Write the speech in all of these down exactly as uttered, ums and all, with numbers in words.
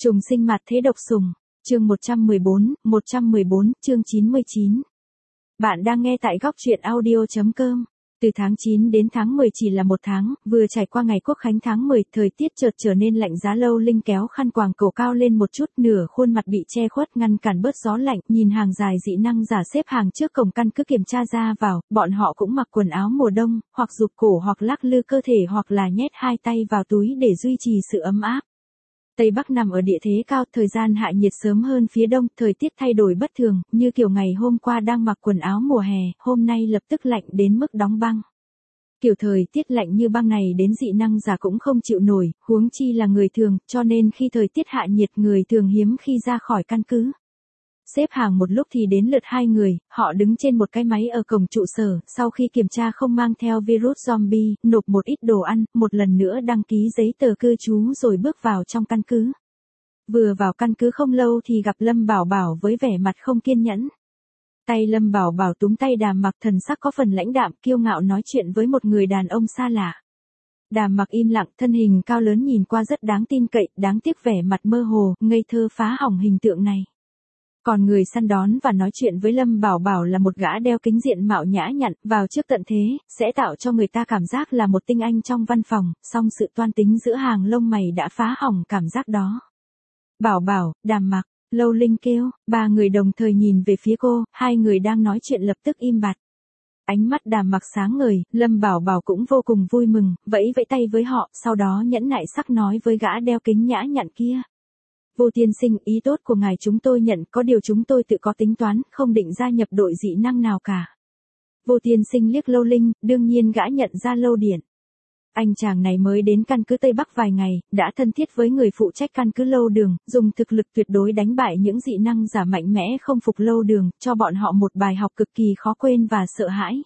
Trùng sinh mặt thế độc sủng, chương một trăm mười bốn, một trăm mười bốn, chương chín mươi chín. Bạn đang nghe tại góc truyện audio chấm com. Từ tháng chín đến tháng mười chỉ là một tháng, vừa trải qua ngày Quốc khánh tháng mười, thời tiết chợt trở nên lạnh giá. Lâu Linh kéo khăn quàng cổ cao lên một chút, nửa khuôn mặt bị che khuất ngăn cản bớt gió lạnh, nhìn hàng dài dị năng giả xếp hàng trước cổng căn cứ kiểm tra ra vào, bọn họ cũng mặc quần áo mùa đông, hoặc rụt cổ hoặc lắc lư cơ thể hoặc là nhét hai tay vào túi để duy trì sự ấm áp. Tây Bắc nằm ở địa thế cao, thời gian hạ nhiệt sớm hơn phía đông, thời tiết thay đổi bất thường, như kiểu ngày hôm qua đang mặc quần áo mùa hè, hôm nay lập tức lạnh đến mức đóng băng. Kiểu thời tiết lạnh như băng này đến dị năng giả cũng không chịu nổi, huống chi là người thường, cho nên khi thời tiết hạ nhiệt người thường hiếm khi ra khỏi căn cứ. Xếp hàng một lúc thì đến lượt hai người, họ đứng trên một cái máy ở cổng trụ sở, sau khi kiểm tra không mang theo virus zombie, nộp một ít đồ ăn, một lần nữa đăng ký giấy tờ cư trú rồi bước vào trong căn cứ. Vừa vào căn cứ không lâu thì gặp Lâm Bảo Bảo với vẻ mặt không kiên nhẫn. Tay Lâm Bảo Bảo túm tay Đàm Mặc, thần sắc có phần lãnh đạm, kiêu ngạo nói chuyện với một người đàn ông xa lạ. Đàm Mặc im lặng, thân hình cao lớn nhìn qua rất đáng tin cậy, đáng tiếc vẻ mặt mơ hồ, ngây thơ phá hỏng hình tượng này. Còn người săn đón và nói chuyện với Lâm Bảo Bảo là một gã đeo kính diện mạo nhã nhặn, vào trước tận thế, sẽ tạo cho người ta cảm giác là một tinh anh trong văn phòng, song sự toan tính giữa hàng lông mày đã phá hỏng cảm giác đó. Bảo Bảo, Đàm Mặc, Lâu Linh kêu, ba người đồng thời nhìn về phía cô, hai người đang nói chuyện lập tức im bặt. Ánh mắt Đàm Mặc sáng ngời, Lâm Bảo Bảo cũng vô cùng vui mừng, vẫy vẫy tay với họ, sau đó nhẫn nại sắc nói với gã đeo kính nhã nhặn kia. Vô tiên sinh, ý tốt của ngài chúng tôi nhận, có điều chúng tôi tự có tính toán, không định gia nhập đội dị năng nào cả. Vô tiên sinh liếc Lâu Linh, đương nhiên gã nhận ra Lâu Điện. Anh chàng này mới đến căn cứ Tây Bắc vài ngày, đã thân thiết với người phụ trách căn cứ Lâu Đường, dùng thực lực tuyệt đối đánh bại những dị năng giả mạnh mẽ không phục Lâu Đường, cho bọn họ một bài học cực kỳ khó quên và sợ hãi.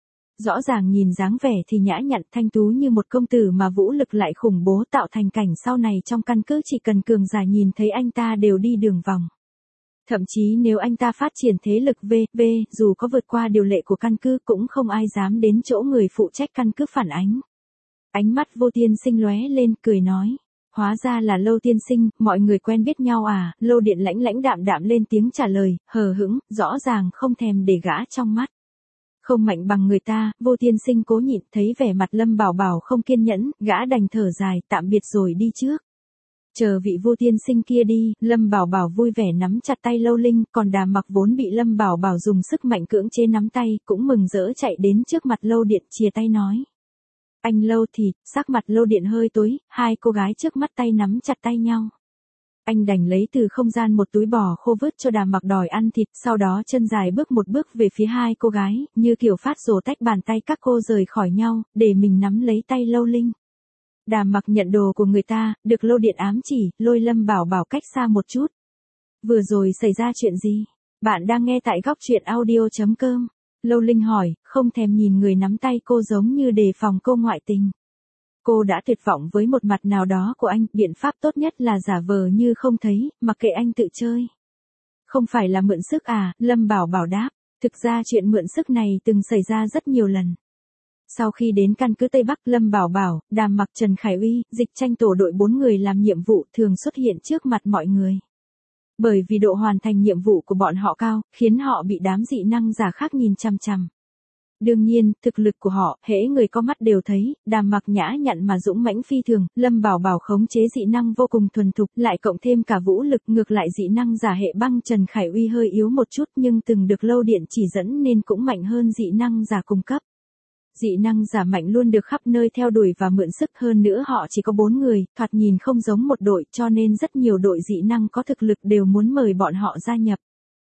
Rõ ràng nhìn dáng vẻ thì nhã nhặn thanh tú như một công tử mà vũ lực lại khủng bố, tạo thành cảnh sau này trong căn cứ chỉ cần cường giả nhìn thấy anh ta đều đi đường vòng. Thậm chí nếu anh ta phát triển thế lực V, V, dù có vượt qua điều lệ của căn cứ cũng không ai dám đến chỗ người phụ trách căn cứ phản ánh. Ánh mắt Vô Tiên Sinh lóe lên, cười nói. Hóa ra là Lâu tiên sinh, mọi người quen biết nhau à? Lâu Điện lãnh lãnh đạm đạm lên tiếng trả lời, hờ hững, rõ ràng không thèm để gã trong mắt. Không mạnh bằng người ta, Vô Tiên Sinh cố nhịn, thấy vẻ mặt Lâm Bảo Bảo không kiên nhẫn, gã đành thở dài, tạm biệt rồi đi trước. Chờ vị Vô Tiên Sinh kia đi, Lâm Bảo Bảo vui vẻ nắm chặt tay Lâu Linh, còn Đàm Mặc vốn bị Lâm Bảo Bảo dùng sức mạnh cưỡng chế nắm tay, cũng mừng rỡ chạy đến trước mặt Lâu Điện chìa tay nói. Anh Lâu thì, sắc mặt Lâu Điện hơi tối, hai cô gái trước mắt tay nắm chặt tay nhau. Anh đành lấy từ không gian một túi bò khô vứt cho Đàm Mặc đòi ăn thịt, sau đó chân dài bước một bước về phía hai cô gái, như kiểu phát rồ tách bàn tay các cô rời khỏi nhau, để mình nắm lấy tay Lâu Linh. Đàm Mặc nhận đồ của người ta, được Lâu Điện ám chỉ, lôi Lâm Bảo Bảo cách xa một chút. Vừa rồi xảy ra chuyện gì? Bạn đang nghe tại góc truyện audio chấm com. Lâu Linh hỏi, không thèm nhìn người nắm tay cô giống như đề phòng cô ngoại tình. Cô đã tuyệt vọng với một mặt nào đó của anh, biện pháp tốt nhất là giả vờ như không thấy, mặc kệ anh tự chơi. Không phải là mượn sức à? Lâm Bảo Bảo đáp, thực ra chuyện mượn sức này từng xảy ra rất nhiều lần. Sau khi đến căn cứ Tây Bắc, Lâm Bảo Bảo, Đàm Mặc, Trần Khải Uy, Dịch Tranh tổ đội bốn người làm nhiệm vụ thường xuất hiện trước mặt mọi người. Bởi vì độ hoàn thành nhiệm vụ của bọn họ cao, khiến họ bị đám dị năng giả khác nhìn chằm chằm. Đương nhiên, thực lực của họ, hễ người có mắt đều thấy, Đàm Mặc nhã nhặn mà dũng mãnh phi thường, Lâm Bảo Bảo khống chế dị năng vô cùng thuần thục, lại cộng thêm cả vũ lực, ngược lại dị năng giả hệ băng Trần Khải Uy hơi yếu một chút nhưng từng được Lâu Điện chỉ dẫn nên cũng mạnh hơn dị năng giả cung cấp. Dị năng giả mạnh luôn được khắp nơi theo đuổi và mượn sức, hơn nữa họ chỉ có bốn người, thoạt nhìn không giống một đội, cho nên rất nhiều đội dị năng có thực lực đều muốn mời bọn họ gia nhập.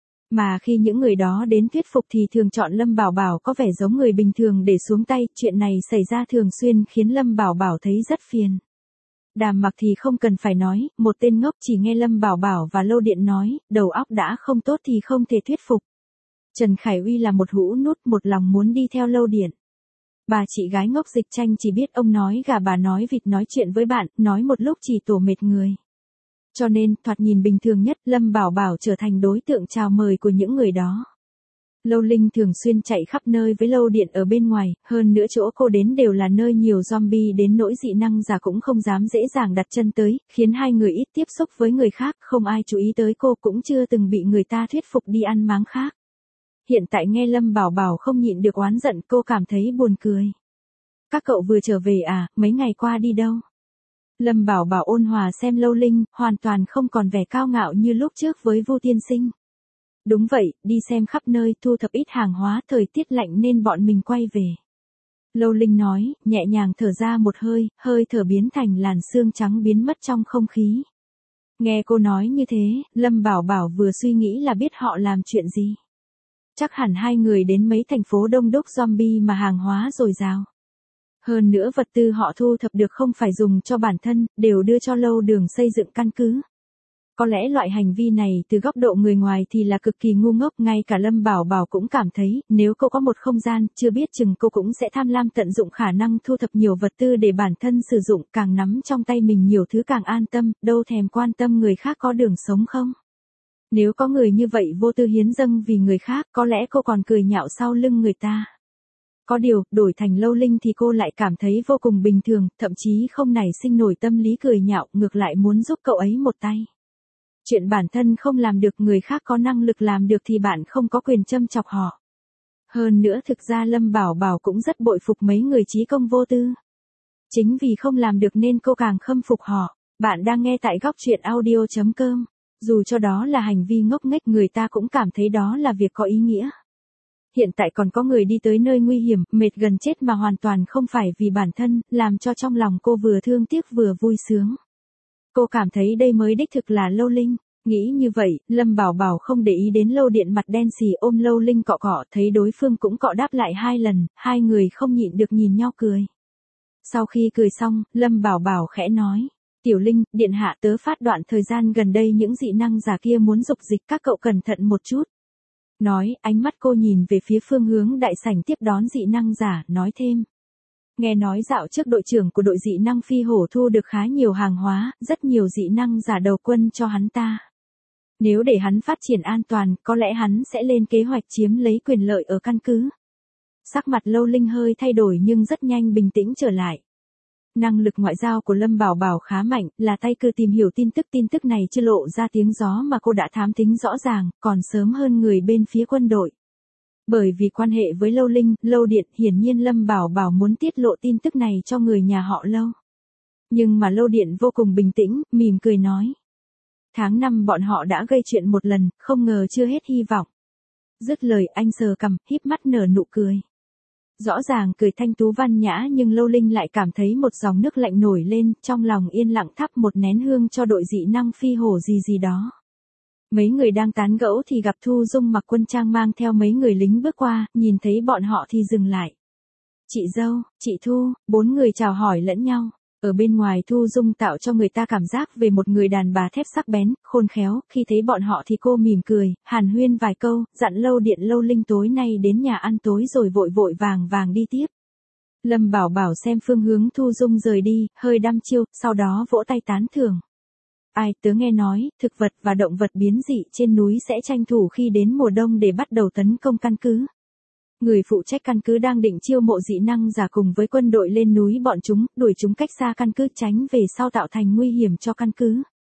Mà khi những người đó đến thuyết phục thì thường chọn Lâm Bảo Bảo có vẻ giống người bình thường để xuống tay, chuyện này xảy ra thường xuyên khiến Lâm Bảo Bảo thấy rất phiền. Đàm Mặc thì không cần phải nói, một tên ngốc chỉ nghe Lâm Bảo Bảo và Lâu Điện nói, đầu óc đã không tốt thì không thể thuyết phục. Trần Khải Uy là một hũ nút, một lòng muốn đi theo Lâu Điện. Bà chị gái ngốc Dịch Tranh chỉ biết ông nói gà bà nói vịt, nói chuyện với bạn, nói một lúc chỉ tổ mệt người. Cho nên, thoạt nhìn bình thường nhất, Lâm Bảo Bảo trở thành đối tượng chào mời của những người đó. Lâu Linh thường xuyên chạy khắp nơi với Lâu Điện ở bên ngoài, hơn nữa chỗ cô đến đều là nơi nhiều zombie đến nỗi dị năng giả cũng không dám dễ dàng đặt chân tới, khiến hai người ít tiếp xúc với người khác, không ai chú ý tới cô cũng chưa từng bị người ta thuyết phục đi ăn máng khác. Hiện tại nghe Lâm Bảo Bảo không nhịn được oán giận, cô cảm thấy buồn cười. Các cậu vừa trở về à, mấy ngày qua đi đâu? Lâm Bảo Bảo ôn hòa xem Lâu Linh, hoàn toàn không còn vẻ cao ngạo như lúc trước với Vu tiên sinh. Đúng vậy, đi xem khắp nơi, thu thập ít hàng hóa, thời tiết lạnh nên bọn mình quay về. Lâu Linh nói, nhẹ nhàng thở ra một hơi, hơi thở biến thành làn sương trắng biến mất trong không khí. Nghe cô nói như thế, Lâm Bảo Bảo vừa suy nghĩ là biết họ làm chuyện gì. Chắc hẳn hai người đến mấy thành phố đông đúc zombie mà hàng hóa dồi dào. Hơn nữa vật tư họ thu thập được không phải dùng cho bản thân, đều đưa cho Lâu Đường xây dựng căn cứ. Có lẽ loại hành vi này từ góc độ người ngoài thì là cực kỳ ngu ngốc, ngay cả Lâm Bảo Bảo cũng cảm thấy, nếu cô có một không gian, chưa biết chừng cô cũng sẽ tham lam tận dụng khả năng thu thập nhiều vật tư để bản thân sử dụng, càng nắm trong tay mình nhiều thứ càng an tâm, đâu thèm quan tâm người khác có đường sống không. Nếu có người như vậy vô tư hiến dâng vì người khác, có lẽ cô còn cười nhạo sau lưng người ta. Có điều, đổi thành Lâu Linh thì cô lại cảm thấy vô cùng bình thường, thậm chí không nảy sinh nổi tâm lý cười nhạo, ngược lại muốn giúp cậu ấy một tay. Chuyện bản thân không làm được người khác có năng lực làm được thì bạn không có quyền châm chọc họ. Hơn nữa thực ra Lâm Bảo Bảo cũng rất bội phục mấy người trí công vô tư. Chính vì không làm được nên cô càng khâm phục họ. Bạn đang nghe tại góc truyện audio chấm com. Dù cho đó là hành vi ngốc nghếch người ta cũng cảm thấy đó là việc có ý nghĩa. Hiện tại còn có người đi tới nơi nguy hiểm, mệt gần chết mà hoàn toàn không phải vì bản thân, làm cho trong lòng cô vừa thương tiếc vừa vui sướng. Cô cảm thấy đây mới đích thực là Lâu Linh. Nghĩ như vậy, Lâm Bảo Bảo không để ý đến Lâu Điện mặt đen xì ôm Lâu Linh cọ cọ, thấy đối phương cũng cọ đáp lại hai lần, hai người không nhịn được nhìn nhau cười. Sau khi cười xong, Lâm Bảo Bảo khẽ nói, Tiểu Linh, điện hạ tớ phát đoạn thời gian gần đây những dị năng giả kia muốn dục dịch, các cậu cẩn thận một chút. Nói, ánh mắt cô nhìn về phía phương hướng đại sảnh tiếp đón dị năng giả, nói thêm. Nghe nói dạo trước đội trưởng của đội dị năng phi hổ thu được khá nhiều hàng hóa, rất nhiều dị năng giả đầu quân cho hắn ta. Nếu để hắn phát triển an toàn, có lẽ hắn sẽ lên kế hoạch chiếm lấy quyền lợi ở căn cứ. Sắc mặt Lâu Linh hơi thay đổi nhưng rất nhanh bình tĩnh trở lại. Năng lực ngoại giao của Lâm Bảo Bảo khá mạnh, là tay cư tìm hiểu tin tức, tin tức này chưa lộ ra tiếng gió mà cô đã thám tính rõ ràng, còn sớm hơn người bên phía quân đội. Bởi vì quan hệ với Lâu Linh, Lâu Điện, hiển nhiên Lâm Bảo Bảo muốn tiết lộ tin tức này cho người nhà họ Lâu. Nhưng mà Lâu Điện vô cùng bình tĩnh, mỉm cười nói. Tháng năm bọn họ đã gây chuyện một lần, không ngờ chưa hết hy vọng. Dứt lời anh sờ cằm, híp mắt nở nụ cười. Rõ ràng cười thanh tú văn nhã nhưng Lâu Linh lại cảm thấy một dòng nước lạnh nổi lên, trong lòng yên lặng thắp một nén hương cho đội dị năng phi hổ gì gì đó. Mấy người đang tán gẫu thì gặp Thu Dung mặc quân trang mang theo mấy người lính bước qua, nhìn thấy bọn họ thì dừng lại. Chị dâu, chị Thu, bốn người chào hỏi lẫn nhau. Ở bên ngoài Thu Dung tạo cho người ta cảm giác về một người đàn bà thép sắc bén, khôn khéo, khi thấy bọn họ thì cô mỉm cười, hàn huyên vài câu, dặn Lâu Điện Lâu Linh tối nay đến nhà ăn tối rồi vội vội vàng vàng đi tiếp. Lâm Bảo Bảo xem phương hướng Thu Dung rời đi, hơi đăm chiêu, sau đó vỗ tay tán thưởng. Ai, tớ nghe nói, thực vật và động vật biến dị trên núi sẽ tranh thủ khi đến mùa đông để bắt đầu tấn công căn cứ. Người phụ trách căn cứ đang định chiêu mộ dị năng giả cùng với quân đội lên núi bọn chúng, đuổi chúng cách xa căn cứ tránh về sau tạo thành nguy hiểm cho căn cứ.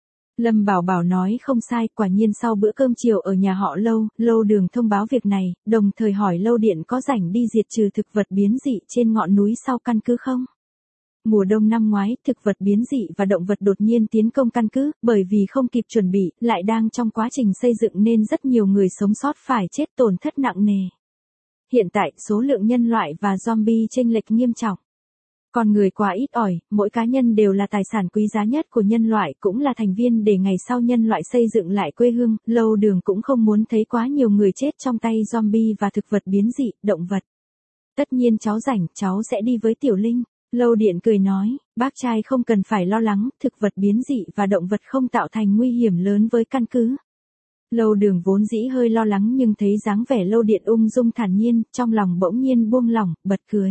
Lâm Bảo Bảo nói không sai, quả nhiên sau bữa cơm chiều ở nhà họ Lâu, Lâu Đường thông báo việc này, đồng thời hỏi Lâu Điện có rảnh đi diệt trừ thực vật biến dị trên ngọn núi sau căn cứ không? Mùa đông năm ngoái, thực vật biến dị và động vật đột nhiên tiến công căn cứ, bởi vì không kịp chuẩn bị, lại đang trong quá trình xây dựng nên rất nhiều người sống sót phải chết tổn thất nặng nề. Hiện tại, số lượng nhân loại và zombie chênh lệch nghiêm trọng. Con người quá ít ỏi, mỗi cá nhân đều là tài sản quý giá nhất của nhân loại, cũng là thành viên để ngày sau nhân loại xây dựng lại quê hương. Lâu Đường cũng không muốn thấy quá nhiều người chết trong tay zombie và thực vật biến dị, động vật. Tất nhiên cháu rảnh, cháu sẽ đi với Tiểu Linh. Lâu Điện cười nói, bác trai không cần phải lo lắng, thực vật biến dị và động vật không tạo thành nguy hiểm lớn với căn cứ. Lâu Đường vốn dĩ hơi lo lắng nhưng thấy dáng vẻ Lâu Điện ung dung thản nhiên, trong lòng bỗng nhiên buông lỏng, bật cười.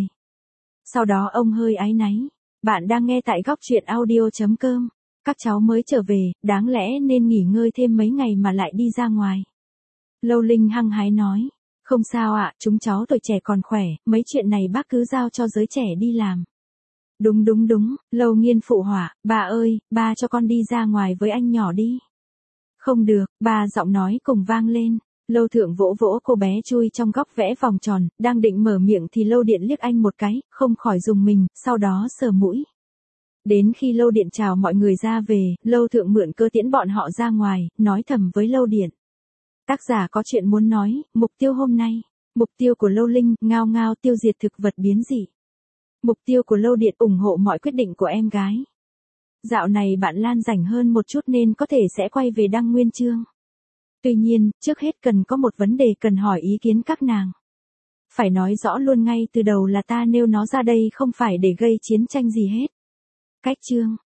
Sau đó ông hơi áy náy. Bạn đang nghe tại góc truyện audio chấm com. Các cháu mới trở về, đáng lẽ nên nghỉ ngơi thêm mấy ngày mà lại đi ra ngoài. Lâu Linh hăng hái nói. Không sao ạ, chúng cháu tuổi trẻ còn khỏe, mấy chuyện này bác cứ giao cho giới trẻ đi làm. Đúng đúng đúng, Lâu Nghiên phụ họa, bà ơi, bà cho con đi ra ngoài với anh nhỏ đi. Không được, bà giọng nói cùng vang lên. Lâu Thượng vỗ vỗ cô bé chui trong góc vẽ vòng tròn, đang định mở miệng thì Lâu Điện liếc anh một cái, không khỏi dùng mình, sau đó sờ mũi. Đến khi Lâu Điện chào mọi người ra về, Lâu Thượng mượn cơ tiễn bọn họ ra ngoài, nói thầm với Lâu Điện. Tác giả có chuyện muốn nói, mục tiêu hôm nay. Mục tiêu của Lâu Linh, ngao ngao tiêu diệt thực vật biến dị. Mục tiêu của Lâu Điện ủng hộ mọi quyết định của em gái. Dạo này bạn Lan rảnh hơn một chút nên có thể sẽ quay về đăng nguyên chương. Tuy nhiên, trước hết cần có một vấn đề cần hỏi ý kiến các nàng. Phải nói rõ luôn ngay từ đầu là ta nêu nó ra đây không phải để gây chiến tranh gì hết. Cách chương